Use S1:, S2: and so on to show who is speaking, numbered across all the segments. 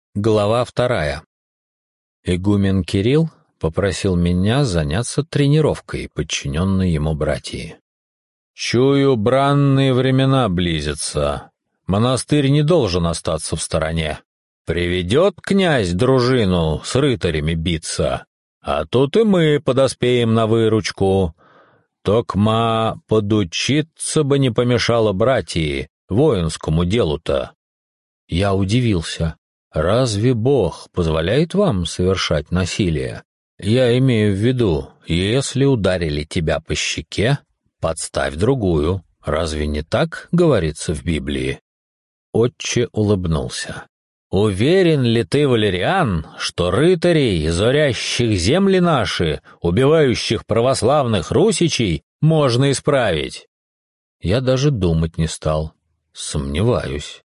S1: Глава 2. Игумен Кирилл попросил меня заняться тренировкой подчиненной ему братьи. «Чую, бранные времена близятся. Монастырь не должен остаться в стороне. Приведет князь дружину с рыцарями биться, а тут и мы подоспеем на выручку. Токма подучиться бы не помешало братьи воинскому делу-то». Я удивился. «Разве Бог позволяет вам совершать насилие? Я имею в виду, если ударили тебя по щеке, подставь другую. Разве не так говорится в Библии?» Отче улыбнулся. «Уверен ли ты, Валериан, что рыцарей, зорящих земли наши, убивающих православных русичей, можно исправить?» Я даже думать не стал. Сомневаюсь.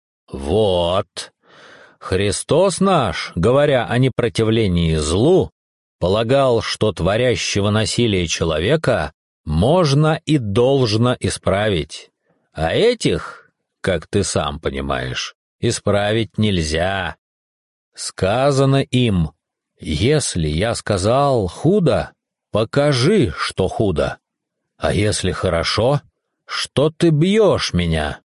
S1: «Вот. Христос наш, говоря о непротивлении злу, полагал, что творящего насилие человека можно и должно исправить, а этих, как ты сам понимаешь, исправить нельзя. Сказано им: если я сказал худо, покажи, что худо, а если хорошо, что ты бьешь меня?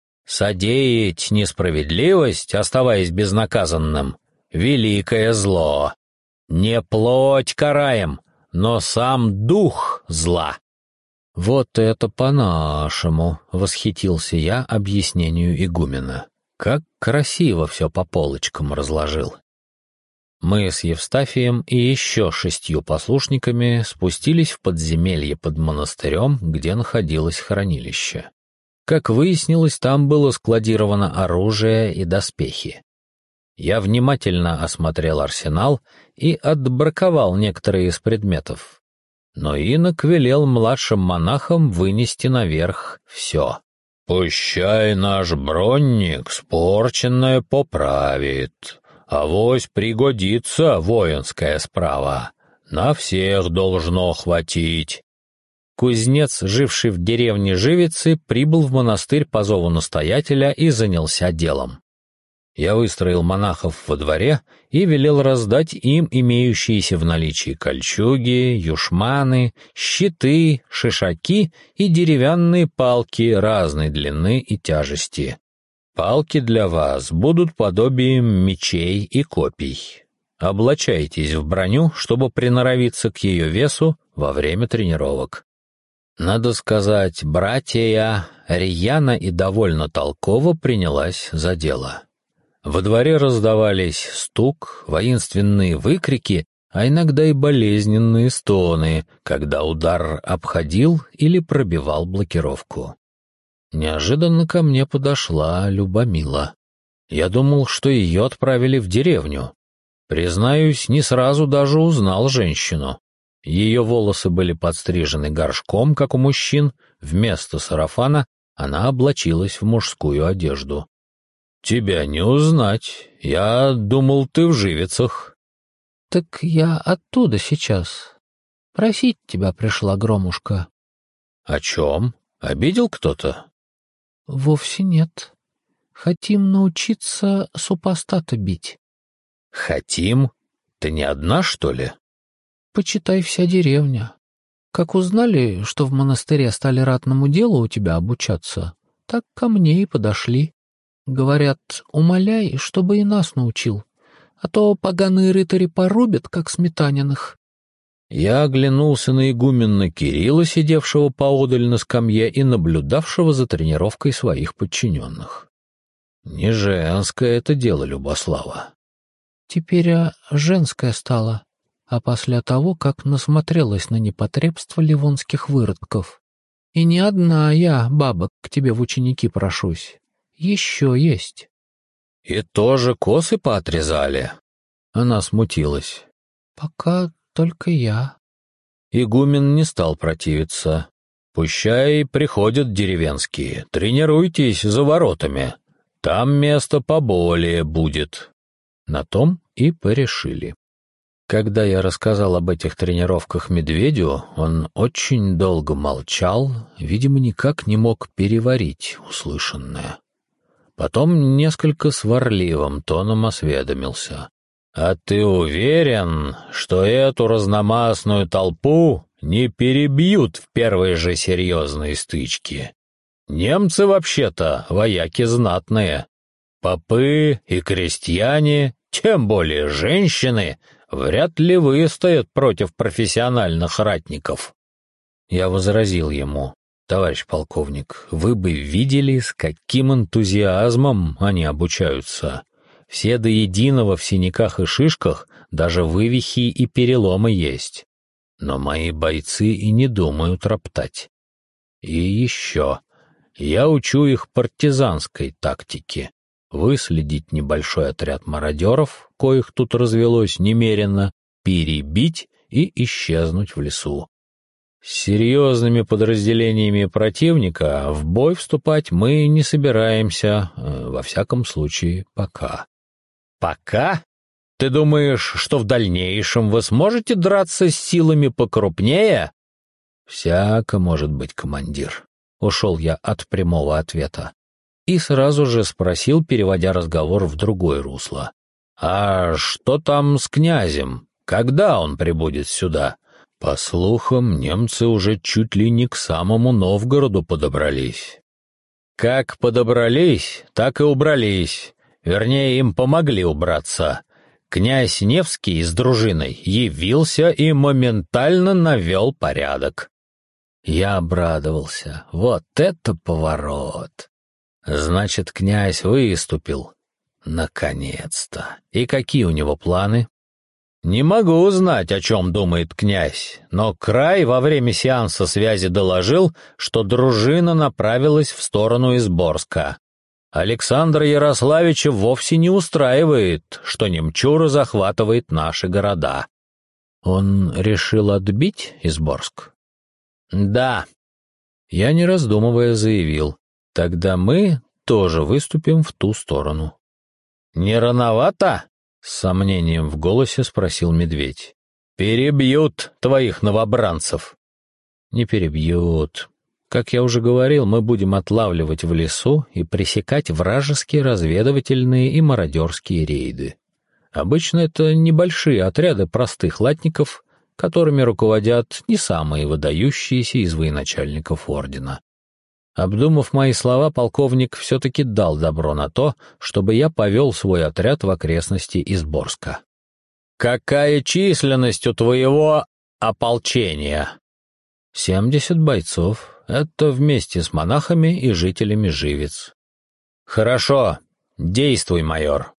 S1: Содеять несправедливость, оставаясь безнаказанным, — великое зло. Не плоть караем, но сам дух зла». «Вот это по-нашему!» — восхитился я объяснению игумена. «Как красиво все по полочкам разложил». Мы с Евстафием и еще 6 послушниками спустились в подземелье под монастырем, где находилось хранилище. Как выяснилось, там было складировано оружие и доспехи. Я внимательно осмотрел арсенал и отбраковал некоторые из предметов. Но инок велел младшим монахам вынести наверх все. «Пущай наш бронник спорченное поправит, авось пригодится воинская справа, на всех должно хватить». Кузнец, живший в деревне Живицы, прибыл в монастырь по зову настоятеля и занялся делом. Я выстроил монахов во дворе и велел раздать им имеющиеся в наличии кольчуги, юшманы, щиты, шишаки и деревянные палки разной длины и тяжести. Палки для вас будут подобием мечей и копий. Облачайтесь в броню, чтобы приноровиться к ее весу во время тренировок. Надо сказать, братья рьяно и довольно толково принялась за дело. Во дворе раздавались стук, воинственные выкрики, а иногда и болезненные стоны, когда удар обходил или пробивал блокировку. Неожиданно ко мне подошла Любомила. Я думал, что ее отправили в деревню. Признаюсь, не сразу даже узнал женщину. Ее волосы были подстрижены горшком, как у мужчин, вместо сарафана она облачилась в мужскую одежду. «Тебя не узнать. Я думал, ты в Живицах».
S2: «Так я оттуда сейчас. Просить тебя пришла, Громушка».
S1: «О чем? Обидел кто-то?»
S2: «Вовсе нет. Хотим научиться супостата бить».
S1: «Хотим? Ты не одна, что ли?»
S2: «Почитай, вся деревня. Как узнали, что в монастыре стали ратному делу у тебя обучаться, так ко мне и подошли. Говорят, умоляй, чтобы и нас научил, а то поганые рыцари порубят, как сметаниных».
S1: Я оглянулся на игумена Кирилла, сидевшего поодаль на скамье и наблюдавшего за тренировкой своих подчиненных. Не женское это дело, Любослава.
S2: «Теперь женское стало, а после того, как насмотрелась на непотребство ливонских выродков. И не одна я, баба, к тебе в ученики прошусь. Еще есть».
S1: «И тоже косы поотрезали?» Она смутилась.
S2: «Пока только я».
S1: Игумен не стал противиться. «Пущай приходят деревенские, тренируйтесь за воротами. Там место поболее будет». На том и порешили. Когда я рассказал об этих тренировках медведю, он очень долго молчал, видимо, никак не мог переварить услышанное. Потом несколько сварливым тоном осведомился. «А ты уверен, что эту разномастную толпу не перебьют в первой же серьезной стычке? Немцы вообще-то вояки знатные. Попы и крестьяне, тем более женщины, вряд ли выстоят против профессиональных ратников». Я возразил ему: «Товарищ полковник, вы бы видели, с каким энтузиазмом они обучаются. Все до единого в синяках и шишках, даже вывихи и переломы есть. Но мои бойцы и не думают роптать. И еще, я учу их партизанской тактике. Выследить небольшой отряд мародеров, коих тут развелось немерено, перебить и исчезнуть в лесу. С серьезными подразделениями противника в бой вступать мы не собираемся, во всяком случае, пока». «Пока? Ты думаешь, что в дальнейшем вы сможете драться с силами покрупнее?» «Всяко может быть, командир», — ушел я от прямого ответа. И сразу же спросил, переводя разговор в другое русло: «А что там с князем? Когда он прибудет сюда? По слухам, немцы уже чуть ли не к самому Новгороду подобрались». «Как подобрались, так и убрались. Вернее, им помогли убраться. Князь Невский с дружиной явился и моментально навел порядок». Я обрадовался. Вот это поворот! Значит, князь выступил. Наконец-то! И какие у него планы? Не могу узнать, о чем думает князь, но Край во время сеанса связи доложил, что дружина направилась в сторону Изборска. Александра Ярославича вовсе не устраивает, что немчура захватывает наши города. Он решил отбить Изборск? Да. Я, не раздумывая, заявил: тогда мы тоже выступим в ту сторону. Не рановато? С сомнением в голосе спросил медведь. Перебьют твоих новобранцев. Не перебьют. Как я уже говорил, мы будем отлавливать в лесу и пресекать вражеские разведывательные и мародерские рейды. Обычно это небольшие отряды простых латников, которыми руководят не самые выдающиеся из военачальников ордена. Обдумав мои слова, полковник все-таки дал добро на то, чтобы я повел свой отряд в окрестности Изборска. «Какая численность у твоего ополчения?» 70 бойцов. Это вместе с монахами и жителями Живиц. «Хорошо, действуй, майор».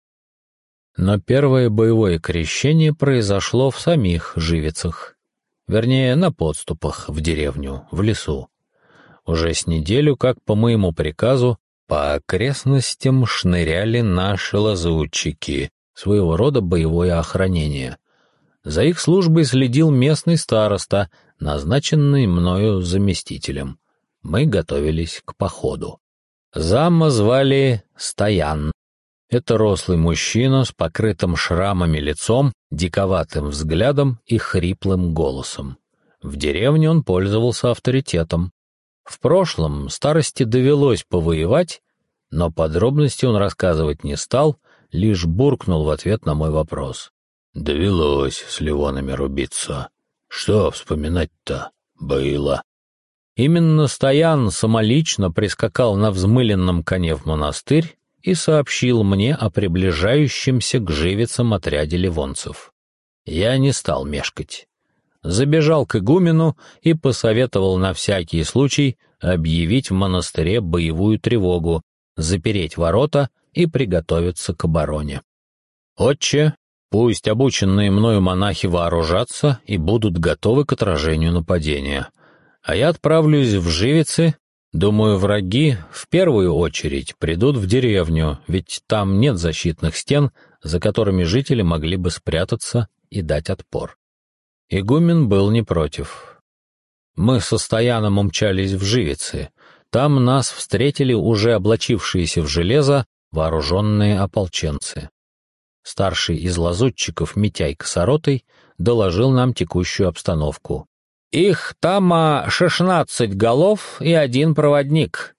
S1: Но первое боевое крещение произошло в самих Живицах. Вернее, на подступах в деревню, в лесу. Уже с неделю, как по моему приказу, по окрестностям шныряли наши лазутчики, своего рода боевое охранение. За их службой следил местный староста, назначенный мною заместителем. Мы готовились к походу. Зама звали Стоян. Это рослый мужчина с покрытым шрамами лицом, диковатым взглядом и хриплым голосом. В деревне он пользовался авторитетом. В прошлом старости довелось повоевать, но подробности он рассказывать не стал, лишь буркнул в ответ на мой вопрос. «Довелось с ливонами рубиться. Что вспоминать-то было?» Именно Стоян самолично прискакал на взмыленном коне в монастырь и сообщил мне о приближающемся к Живицам отряде ливонцев. Я не стал мешкать. Забежал к игумену и посоветовал на всякий случай объявить в монастыре боевую тревогу, запереть ворота и приготовиться к обороне. «Отче, пусть обученные мною монахи вооружатся и будут готовы к отражению нападения. А я отправлюсь в Живицы. Думаю, враги в первую очередь придут в деревню, ведь там нет защитных стен, за которыми жители могли бы спрятаться и дать отпор». Игумен был не против. Мы со Стояном умчались в Живицы. Там нас встретили уже облачившиеся в железо вооруженные ополченцы. Старший из лазутчиков Митяй Косоротый доложил нам текущую обстановку. «Их там 16 голов и 1 проводник.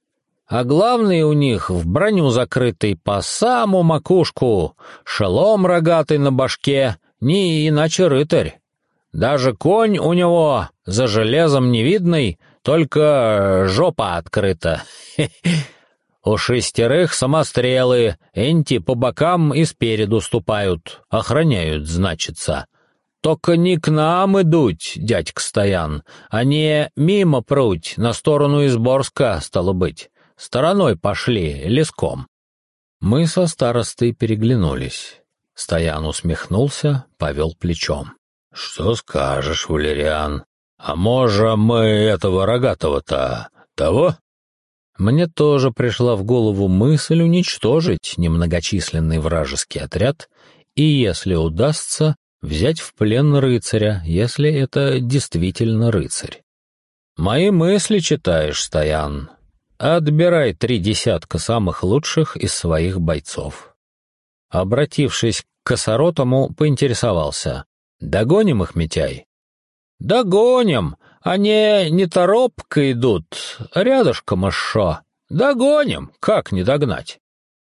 S1: а главный у них в броню закрытый по саму макушку, шелом рогатый на башке, не иначе рыцарь. Даже конь у него за железом не видный, только жопа открыта. У 6 самострелы, энти по бокам и спереду ступают, охраняют, значится. Только не к нам идут, дядька Стоян, а не мимо пруть, на сторону Изборска, стало быть. Стороной пошли, леском. Мы со старостой переглянулись. Стоян усмехнулся, повел плечом. «Что скажешь, Валериан? А может, мы этого рогатого-то того?» Мне тоже пришла в голову мысль уничтожить немногочисленный вражеский отряд и, если удастся, взять в плен рыцаря, если это действительно рыцарь. «Мои мысли читаешь, Стоян. Отбирай 3 десятка самых лучших из своих бойцов». Обратившись к Косоротому, поинтересовался. «Догоним их, Митяй?» «Догоним! Они не торопко идут, рядышком шо. Догоним, как не догнать?»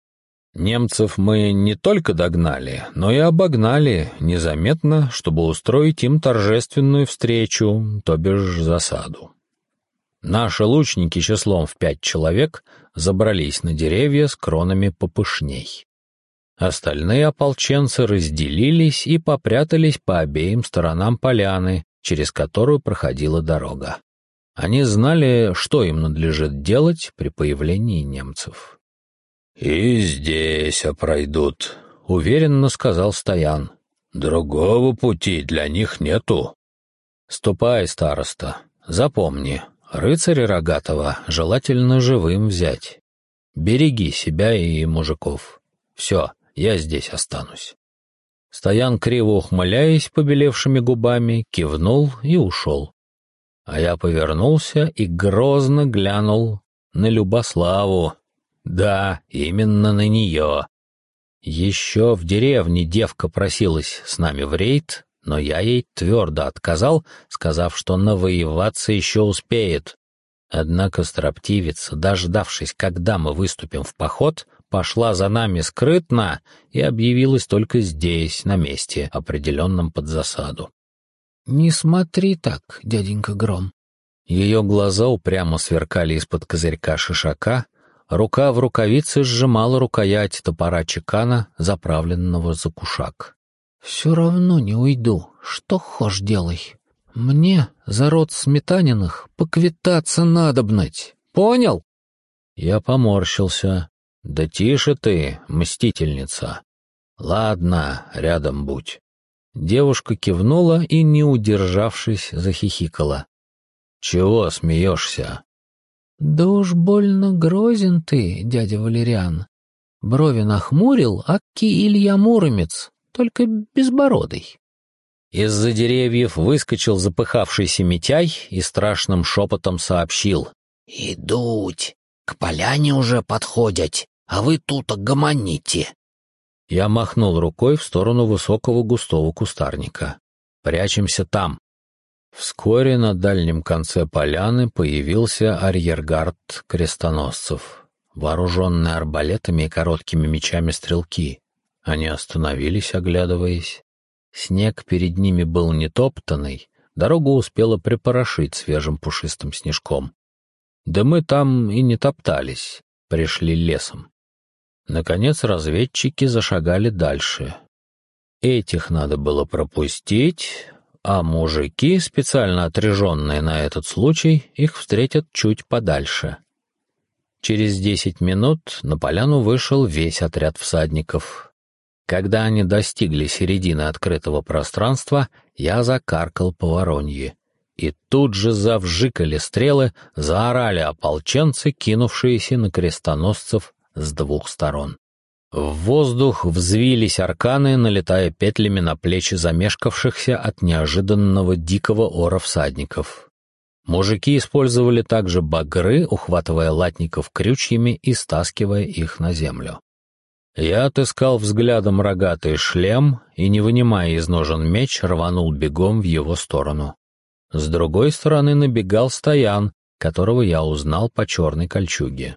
S1: Немцев мы не только догнали, но и обогнали незаметно, чтобы устроить им торжественную встречу, то бишь засаду. Наши лучники числом в 5 человек забрались на деревья с кронами попышней. Остальные ополченцы разделились и попрятались по обеим сторонам поляны, через которую проходила дорога. Они знали, что им надлежит делать при появлении немцев. «И здесь пройдут», — уверенно сказал Стоян. «Другого пути для них нету». «Ступай, староста, запомни, рыцаря рогатого желательно живым взять. Береги себя и мужиков. Все, я здесь останусь». Стоян, криво ухмыляясь побелевшими губами, кивнул и ушел. А я повернулся и грозно глянул на Любославу. Да, именно на нее. Еще в деревне девка просилась с нами в рейд, но я ей твердо отказал, сказав, что навоеваться еще успеет. Однако строптивица, дождавшись, когда мы выступим в поход, пошла за нами скрытно и объявилась только здесь, на месте, определенном под засаду.
S2: «Не смотри так, дяденька Гром».
S1: Ее глаза упрямо сверкали из-под козырька шишака, рука в рукавице сжимала рукоять топора чекана, заправленного за кушак.
S2: «Все равно не уйду, что хошь делай. Мне за род Сметаниных поквитаться надобнать, понял?»
S1: Я поморщился. «Да тише ты, мстительница. Ладно, рядом будь». Девушка кивнула и, не удержавшись, захихикала. «Чего смеешься?»
S2: «Да уж больно грозен ты, дядя Валериан. Брови нахмурил, аки Илья Муромец, только безбородый».
S1: Из-за деревьев выскочил запыхавшийся Митяй и страшным шепотом сообщил.
S3: «Идуть, к поляне уже подходят, а вы тут гомоните».
S1: Я махнул рукой в сторону высокого густого кустарника. «Прячемся там». Вскоре на дальнем конце поляны появился арьергард крестоносцев, вооруженные арбалетами и короткими мечами стрелки. Они остановились, оглядываясь. Снег перед ними был нетоптанный, дорогу успела припорошить свежим пушистым снежком. Да мы там и не топтались, пришли лесом. Наконец разведчики зашагали дальше. Этих надо было пропустить, а мужики, специально отряженные на этот случай, их встретят чуть подальше. Через 10 минут на поляну вышел весь отряд всадников. Когда они достигли середины открытого пространства, я закаркал по воронье. И тут же завжикали стрелы, заорали ополченцы, кинувшиеся на крестоносцев с 2 сторон. В воздух взвились арканы, налетая петлями на плечи замешкавшихся от неожиданного дикого ора всадников. Мужики использовали также багры, ухватывая латников крючьями и стаскивая их на землю. Я отыскал взглядом рогатый шлем и, не вынимая из ножен меч, рванул бегом в его сторону. С другой стороны набегал Стоян, которого я узнал по черной кольчуге.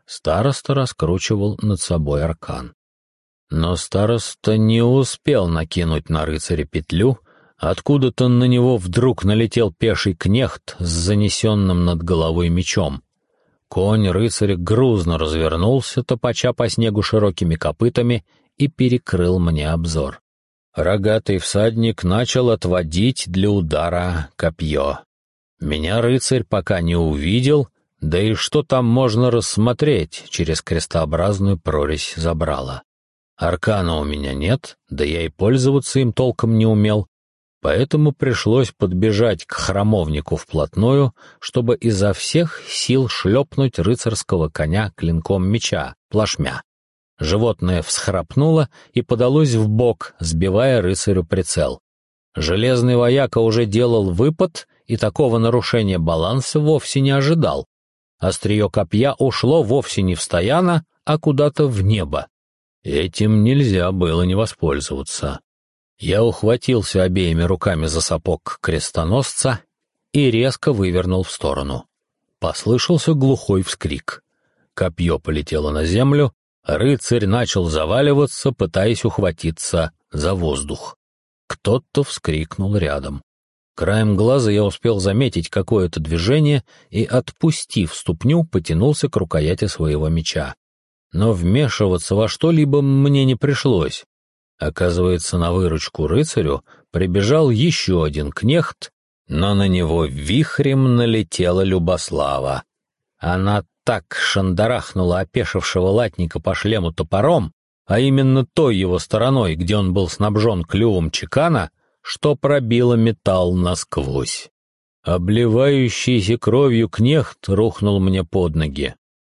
S1: Староста раскручивал над собой аркан. Но староста не успел накинуть на рыцаря петлю, откуда-то на него вдруг налетел пеший кнехт с занесенным над головой мечом. Конь рыцаря грузно развернулся, топача по снегу широкими копытами, и перекрыл мне обзор. Рогатый всадник начал отводить для удара копье. Меня рыцарь пока не увидел, да и что там можно рассмотреть через крестообразную прорезь забрала. Аркана у меня нет, да я и пользоваться им толком не умел, поэтому пришлось подбежать к храмовнику вплотную, чтобы изо всех сил шлепнуть рыцарского коня клинком меча, плашмя. Животное всхрапнуло и подалось вбок, сбивая рыцарю прицел. Железный вояка уже делал выпад, и такого нарушения баланса вовсе не ожидал. Острие копья ушло вовсе не в стояна, а куда-то в небо. Этим нельзя было не воспользоваться. Я ухватился обеими руками за сапог крестоносца и резко вывернул в сторону. Послышался глухой вскрик. Копье полетело на землю, рыцарь начал заваливаться, пытаясь ухватиться за воздух. Кто-то вскрикнул рядом. Краем глаза я успел заметить какое-то движение и, отпустив ступню, потянулся к рукояти своего меча. Но вмешиваться во что-либо мне не пришлось. Оказывается, на выручку рыцарю прибежал еще один кнехт, но на него вихрем налетела Любослава. Она так шандарахнула опешившего латника по шлему топором, а именно той его стороной, где он был снабжен клювом чекана, что пробило металл насквозь. Обливающийся кровью кнехт рухнул мне под ноги.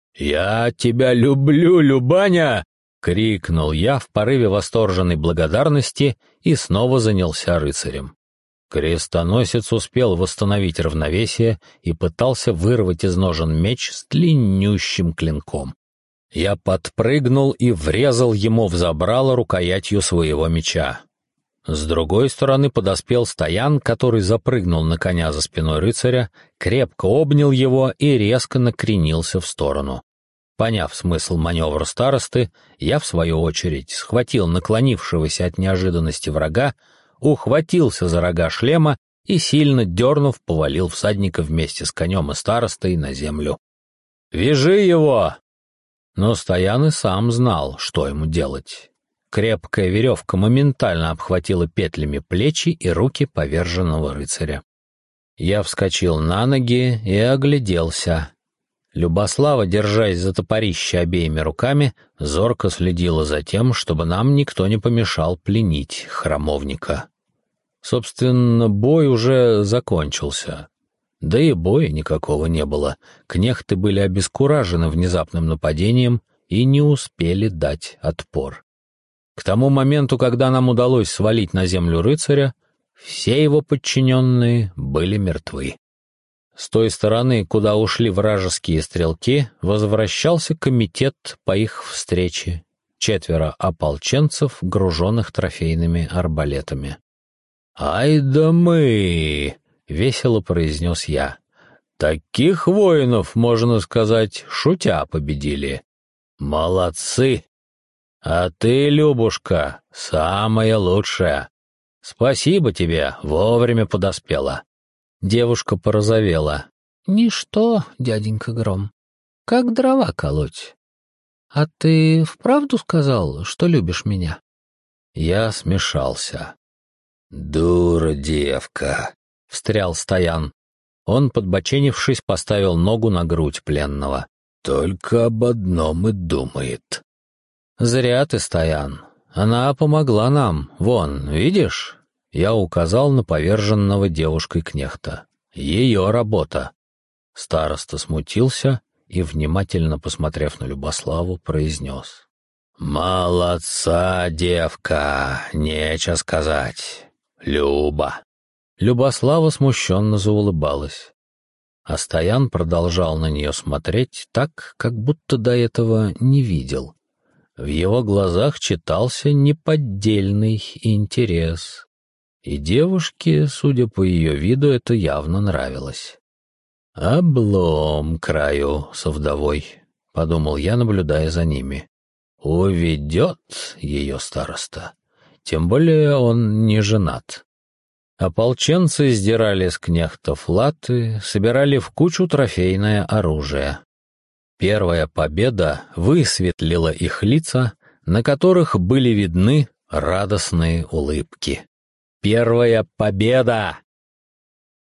S1: «Я тебя люблю, Любаня!» — крикнул я в порыве восторженной благодарности и снова занялся рыцарем. Крестоносец успел восстановить равновесие и пытался вырвать из ножен меч с длиннющим клинком. Я подпрыгнул и врезал ему в забрало рукоятью своего меча. С другой стороны подоспел Стоян, который запрыгнул на коня за спиной рыцаря, крепко обнял его и резко накренился в сторону. Поняв смысл маневра старосты, я, в свою очередь, схватил наклонившегося от неожиданности врага, ухватился за рога шлема и, сильно дернув, повалил всадника вместе с конем и старостой на землю. «Вяжи его!» Но Стоян и сам знал, что ему делать. Крепкая веревка моментально обхватила петлями плечи и руки поверженного рыцаря. Я вскочил на ноги и огляделся. Любослава, держась за топорище обеими руками, зорко следила за тем, чтобы нам никто не помешал пленить храмовника. Собственно, бой уже закончился. Да и боя никакого не было. Кнехты были обескуражены внезапным нападением и не успели дать отпор. К тому моменту, когда нам удалось свалить на землю рыцаря, все его подчиненные были мертвы. С той стороны, куда ушли вражеские стрелки, возвращался комитет по их встрече. 4 ополченцев, груженных трофейными арбалетами. «Ай да мы!» — весело произнес я. «Таких воинов, можно сказать, шутя победили. Молодцы! А ты, Любушка, самая лучшая. Спасибо тебе, вовремя подоспела». Девушка порозовела.
S2: «Ничто, дяденька Гром, как дрова колоть. А ты вправду сказал, что любишь меня?»
S1: Я смешался. «Дура девка», — встрял Стоян. Он, подбоченившись, поставил ногу на грудь пленного. «Только об одном и думает». «Зря ты, Стоян. Она помогла нам. Вон, видишь?» Я указал на поверженного девушкой кнехта. «Ее работа». Староста смутился и, внимательно посмотрев на Любославу, произнес: «Молодца, девка, нечего сказать. Люба». Любослава смущенно заулыбалась. А Стоян продолжал на нее смотреть так, как будто до этого не видел. В его глазах читался неподдельный интерес. И девушке, судя по ее виду, это явно нравилось. «Облом краю со вдовой», — подумал я, наблюдая за ними. Уведет ее староста. Тем более он не женат. Ополченцы сдирали с кнехтов латы, собирали в кучу трофейное оружие. Первая победа высветлила их лица, на которых были видны радостные улыбки. «Первая победа!»